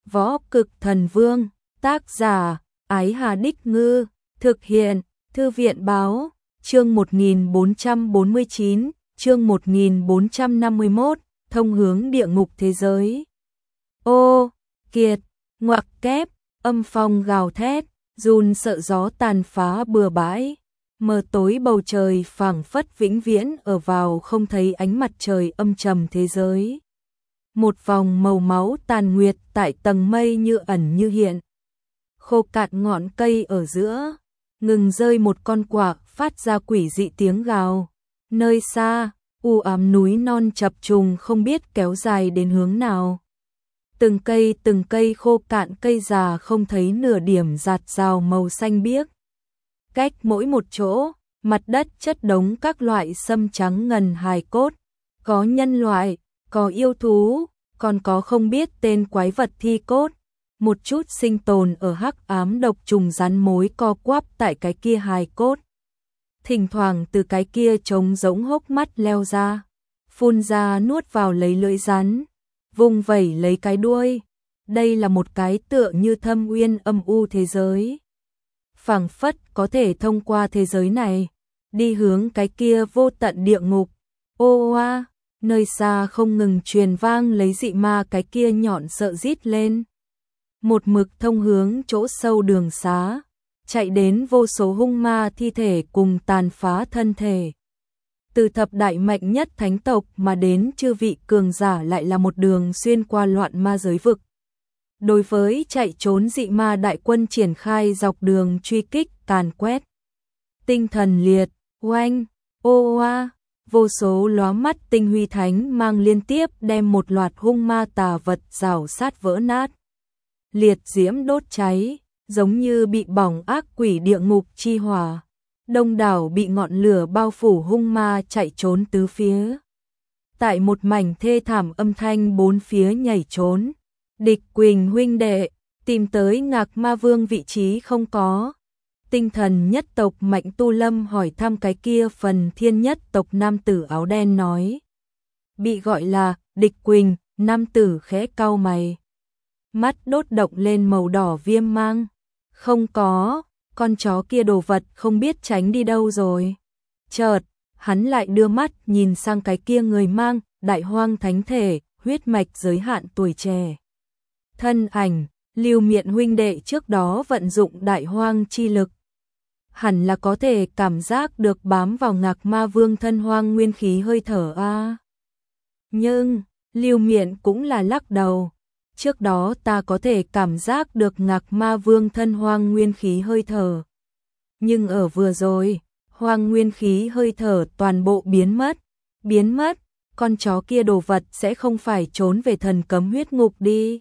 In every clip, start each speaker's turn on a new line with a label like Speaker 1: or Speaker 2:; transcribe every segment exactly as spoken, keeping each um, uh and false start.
Speaker 1: Võ Cực Thần Vương, tác giả, Ái Hà Đích Ngư, thực hiện, Thư viện Báo, chương một nghìn bốn trăm bốn mươi chín, chương một nghìn bốn trăm năm mươi mốt, thông hướng địa ngục thế giới. Ô, kiệt, ngoặc kép, âm phong gào thét, run sợ gió tàn phá bừa bãi. Mờ tối bầu trời phảng phất vĩnh viễn ở vào không thấy ánh mặt trời âm trầm thế giới. Một vòng màu máu tàn nguyệt tại tầng mây như ẩn như hiện. Khô cạn ngọn cây ở giữa, ngừng rơi một con quạ phát ra quỷ dị tiếng gào. Nơi xa, u ám núi non chập trùng không biết kéo dài đến hướng nào. Từng cây từng cây khô cạn cây già không thấy nửa điểm rạt rào màu xanh biếc. Cách mỗi một chỗ, mặt đất chất đống các loại sâm trắng ngần hài cốt. Có nhân loại, có yêu thú, còn có không biết tên quái vật thi cốt. Một chút sinh tồn ở hắc ám độc trùng rắn mối co quắp tại cái kia hài cốt. Thỉnh thoảng từ cái kia trống rỗng hốc mắt leo ra, phun ra nuốt vào lấy lưỡi rắn, vùng vẩy lấy cái đuôi. Đây là một cái tựa như thâm uyên âm u thế giới. Phảng phất có thể thông qua thế giới này, đi hướng cái kia vô tận địa ngục. Ô oa, nơi xa không ngừng truyền vang lấy dị ma cái kia nhọn sợ rít lên. Một mực thông hướng chỗ sâu đường xá, chạy đến vô số hung ma thi thể cùng tàn phá thân thể. Từ thập đại mạnh nhất thánh tộc mà đến chư vị cường giả lại là một đường xuyên qua loạn ma giới vực. Đối với chạy trốn dị ma đại quân triển khai dọc đường truy kích càn quét. Tinh thần liệt, oanh, ô oa, vô số lóa mắt tinh huy thánh mang liên tiếp đem một loạt hung ma tà vật rào sát vỡ nát. Liệt diễm đốt cháy, giống như bị bỏng ác quỷ địa ngục chi hỏa. Đông đảo bị ngọn lửa bao phủ hung ma chạy trốn tứ phía. Tại một mảnh thê thảm âm thanh bốn phía nhảy trốn. Địch Quỳnh huynh đệ, tìm tới Ngạc Ma Vương vị trí không có. Tinh thần nhất tộc Mạnh Tu Lâm hỏi thăm cái kia phần thiên nhất tộc nam tử áo đen nói. Bị gọi là Địch Quỳnh, nam tử khẽ cau mày. Mắt đốt động lên màu đỏ viêm mang. Không có, con chó kia đồ vật không biết tránh đi đâu rồi. Chợt, hắn lại đưa mắt nhìn sang cái kia người mang đại hoang thánh thể, huyết mạch giới hạn tuổi trẻ. Thân ảnh, Lưu Miện huynh đệ trước đó vận dụng đại hoang chi lực. Hẳn là có thể cảm giác được bám vào Ngạc Ma Vương thân hoang nguyên khí hơi thở a. À. Nhưng, Lưu Miện cũng là lắc đầu. Trước đó ta có thể cảm giác được Ngạc Ma Vương thân hoang nguyên khí hơi thở. Nhưng ở vừa rồi, hoang nguyên khí hơi thở toàn bộ biến mất. Biến mất, con chó kia đồ vật sẽ không phải trốn về thần cấm huyết ngục đi.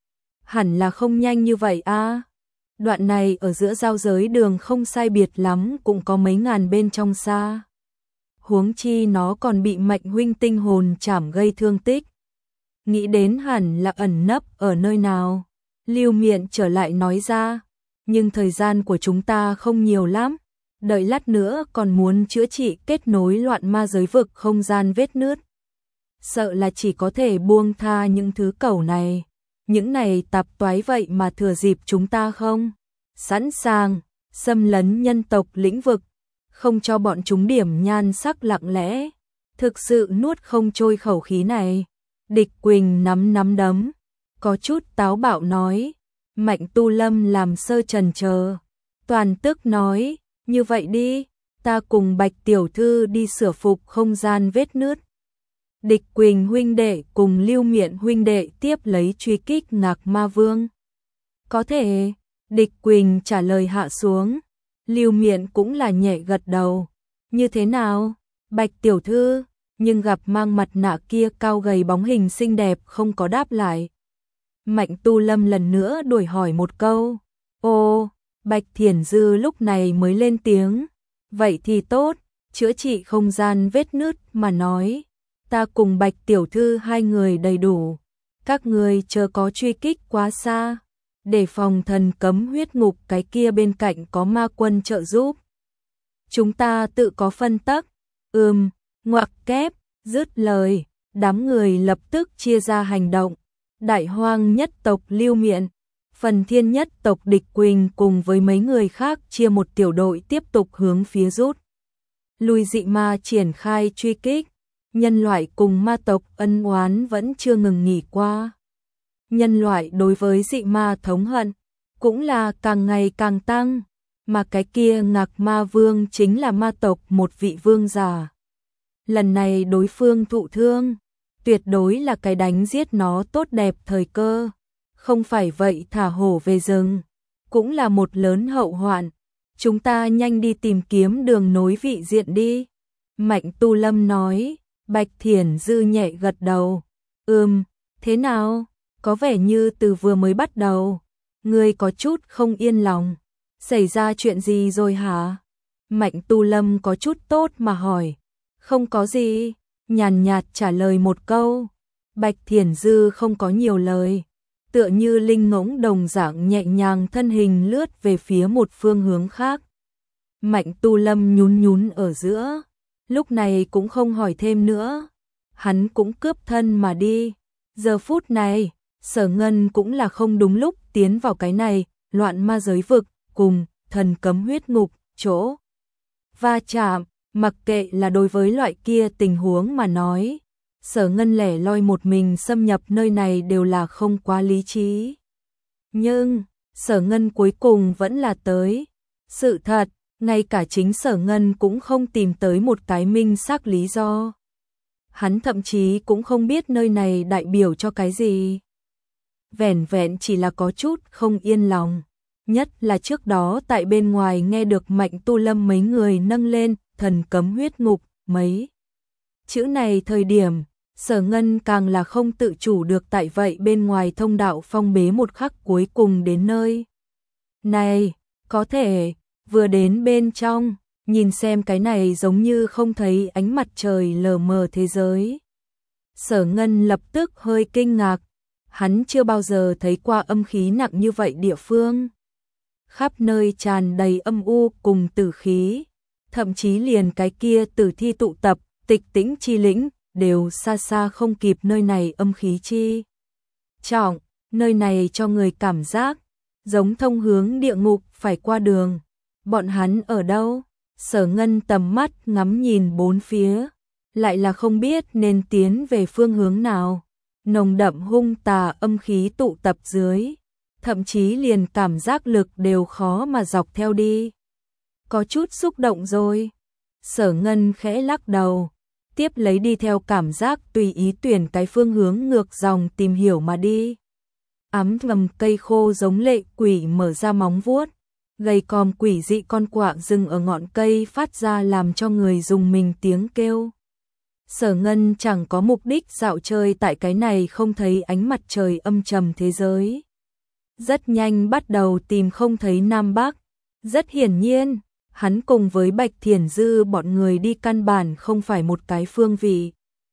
Speaker 1: Hẳn là không nhanh như vậy a. À. Đoạn này ở giữa giao giới đường không sai biệt lắm cũng có mấy ngàn bên trong xa. Huống chi nó còn bị Mạnh huynh tinh hồn chảm gây thương tích. Nghĩ đến hẳn là ẩn nấp ở nơi nào. Lưu Miện trở lại nói ra. Nhưng thời gian của chúng ta không nhiều lắm. Đợi lát nữa còn muốn chữa trị kết nối loạn ma giới vực không gian vết nứt. Sợ là chỉ có thể buông tha những thứ cẩu này. Những này tạp toái vậy mà thừa dịp chúng ta không? Sẵn sàng, xâm lấn nhân tộc lĩnh vực. Không cho bọn chúng điểm nhan sắc lặng lẽ. Thực sự nuốt không trôi khẩu khí này. Địch Quỳnh nắm nắm đấm, có chút táo bạo nói. Mạnh Tu Lâm làm sơ trần chờ. Toàn tức nói, như vậy đi, ta cùng Bạch tiểu thư đi sửa phục không gian vết nứt. Địch Quỳnh huynh đệ cùng Lưu Miện huynh đệ tiếp lấy truy kích Ngạc Ma Vương. Có thể, Địch Quỳnh trả lời hạ xuống. Lưu Miện cũng là nhẹ gật đầu. Như thế nào, Bạch tiểu thư? Nhưng gặp mang mặt nạ kia cao gầy bóng hình xinh đẹp không có đáp lại. Mạnh Tu Lâm lần nữa đuổi hỏi một câu. Ô, Bạch Thiển Dư lúc này mới lên tiếng. Vậy thì tốt, chữa trị không gian vết nứt mà nói. Ta cùng Bạch tiểu thư hai người đầy đủ. Các người chờ có truy kích quá xa. Để phòng thần cấm huyết ngục cái kia bên cạnh có ma quân trợ giúp. Chúng ta tự có phân tắc. Ừm. Ngoặc kép, dứt lời, đám người lập tức chia ra hành động. Đại Hoang nhất tộc Lưu Miện, Phần Thiên nhất tộc Địch Quỳnh cùng với mấy người khác chia một tiểu đội tiếp tục hướng phía rút lui dị ma triển khai truy kích. Nhân loại cùng ma tộc ân oán vẫn chưa ngừng nghỉ qua. Nhân loại đối với dị ma thống hận cũng là càng ngày càng tăng, mà cái kia Ngạc Ma Vương chính là ma tộc một vị vương giả. Lần này đối phương thụ thương, tuyệt đối là cái đánh giết nó tốt đẹp thời cơ, không phải vậy thả hổ về rừng, cũng là một lớn hậu hoạn. Chúng ta nhanh đi tìm kiếm đường nối vị diện đi. Mạnh Tu Lâm nói. Bạch Thiển Dư nhẹ gật đầu. Ừm, thế nào? Có vẻ như từ vừa mới bắt đầu, ngươi có chút không yên lòng. Xảy ra chuyện gì rồi hả? Mạnh Tu Lâm có chút tốt mà hỏi. Không có gì, nhàn nhạt trả lời một câu. Bạch Thiển Dư không có nhiều lời, tựa như linh ngỗng đồng dạng nhẹ nhàng thân hình lướt về phía một phương hướng khác. Mạnh Tu Lâm nhún nhún ở giữa, lúc này cũng không hỏi thêm nữa, hắn cũng cướp thân mà đi. Giờ phút này, Sở Ngân cũng là không đúng lúc tiến vào cái này, loạn ma giới vực, cùng thần cấm huyết ngục, chỗ va chạm, mặc kệ là đối với loại kia tình huống mà nói. Sở Ngân lẻ loi một mình xâm nhập nơi này đều là không quá lý trí. Nhưng, Sở Ngân cuối cùng vẫn là tới. Sự thật, ngay cả chính Sở Ngân cũng không tìm tới một cái minh xác lý do. Hắn thậm chí cũng không biết nơi này đại biểu cho cái gì. Vẻn vẹn chỉ là có chút không yên lòng. Nhất là trước đó tại bên ngoài nghe được Mạnh Tu Lâm mấy người nâng lên thần cấm huyết ngục, mấy chữ này thời điểm, Sở Ngân càng là không tự chủ được tại vậy bên ngoài thông đạo phong bế một khắc cuối cùng đến nơi. Này, có thể, vừa đến bên trong, nhìn xem cái này giống như không thấy ánh mặt trời lờ mờ thế giới. Sở Ngân lập tức hơi kinh ngạc, hắn chưa bao giờ thấy qua âm khí nặng như vậy địa phương. Khắp nơi tràn đầy âm u cùng tử khí, thậm chí liền cái kia tử thi tụ tập, tịch tĩnh chi lĩnh, đều xa xa không kịp nơi này âm khí chi trọng, nơi này cho người cảm giác giống thông hướng địa ngục phải qua đường. Bọn hắn ở đâu? Sở Ngân tầm mắt ngắm nhìn bốn phía, lại là không biết nên tiến về phương hướng nào. Nồng đậm hung tà âm khí tụ tập dưới, thậm chí liền cảm giác lực đều khó mà dọc theo đi. Có chút xúc động rồi. Sở Ngân khẽ lắc đầu, tiếp lấy đi theo cảm giác tùy ý tuyển cái phương hướng ngược dòng tìm hiểu mà đi. Ám ngầm cây khô giống lệ quỷ mở ra móng vuốt, gầy còm quỷ dị con quạ dừng ở ngọn cây phát ra làm cho người dùng mình tiếng kêu. Sở Ngân chẳng có mục đích dạo chơi tại cái này không thấy ánh mặt trời âm trầm thế giới. Rất nhanh bắt đầu tìm không thấy Nam Bắc. Rất hiển nhiên, hắn cùng với Bạch Thiển Dư bọn người đi căn bản không phải một cái phương vị.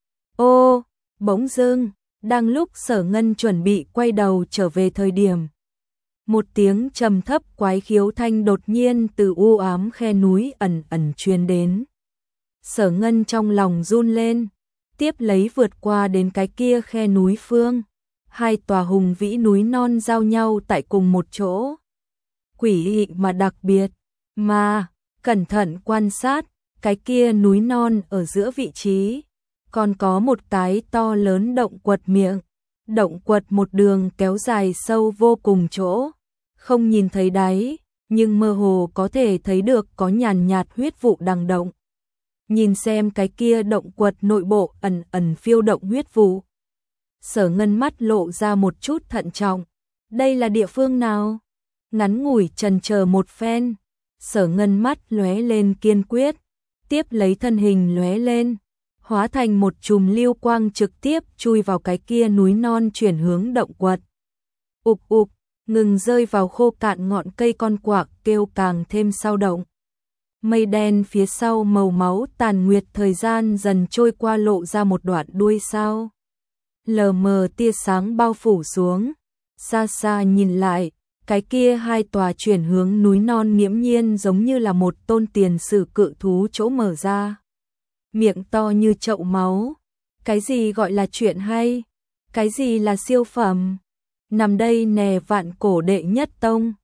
Speaker 1: Ô, bỗng dưng, đang lúc Sở Ngân chuẩn bị quay đầu trở về thời điểm, một tiếng trầm thấp quái khiếu thanh đột nhiên từ u ám khe núi ẩn ẩn truyền đến. Sở Ngân trong lòng run lên, tiếp lấy vượt qua đến cái kia khe núi phương. Hai tòa hùng vĩ núi non giao nhau tại cùng một chỗ. Quỷ dị mà đặc biệt, mà, cẩn thận quan sát, cái kia núi non ở giữa vị trí, còn có một cái to lớn động quật miệng. Động quật một đường kéo dài sâu vô cùng chỗ, không nhìn thấy đáy, nhưng mơ hồ có thể thấy được có nhàn nhạt huyết vụ đang động. Nhìn xem cái kia động quật nội bộ ẩn ẩn phiêu động huyết vụ. Sở Ngân mắt lộ ra một chút thận trọng. Đây là địa phương nào? Ngắn ngủi chần chờ một phen, Sở Ngân mắt lóe lên kiên quyết, tiếp lấy thân hình lóe lên, hóa thành một chùm lưu quang trực tiếp chui vào cái kia núi non chuyển hướng động quật. Ục ục, ngừng rơi vào khô cạn ngọn cây con quạ kêu càng thêm sao động. Mây đen phía sau màu máu tàn nguyệt thời gian dần trôi qua lộ ra một đoạn đuôi sao. Lờ mờ tia sáng bao phủ xuống, xa xa nhìn lại, cái kia hai tòa chuyển hướng núi non nghiễm nhiên giống như là một tôn tiền sử cự thú chỗ mở ra. Miệng to như chậu máu, cái gì gọi là chuyện hay? Cái gì là siêu phẩm? Nằm đây nè vạn cổ đệ nhất tông.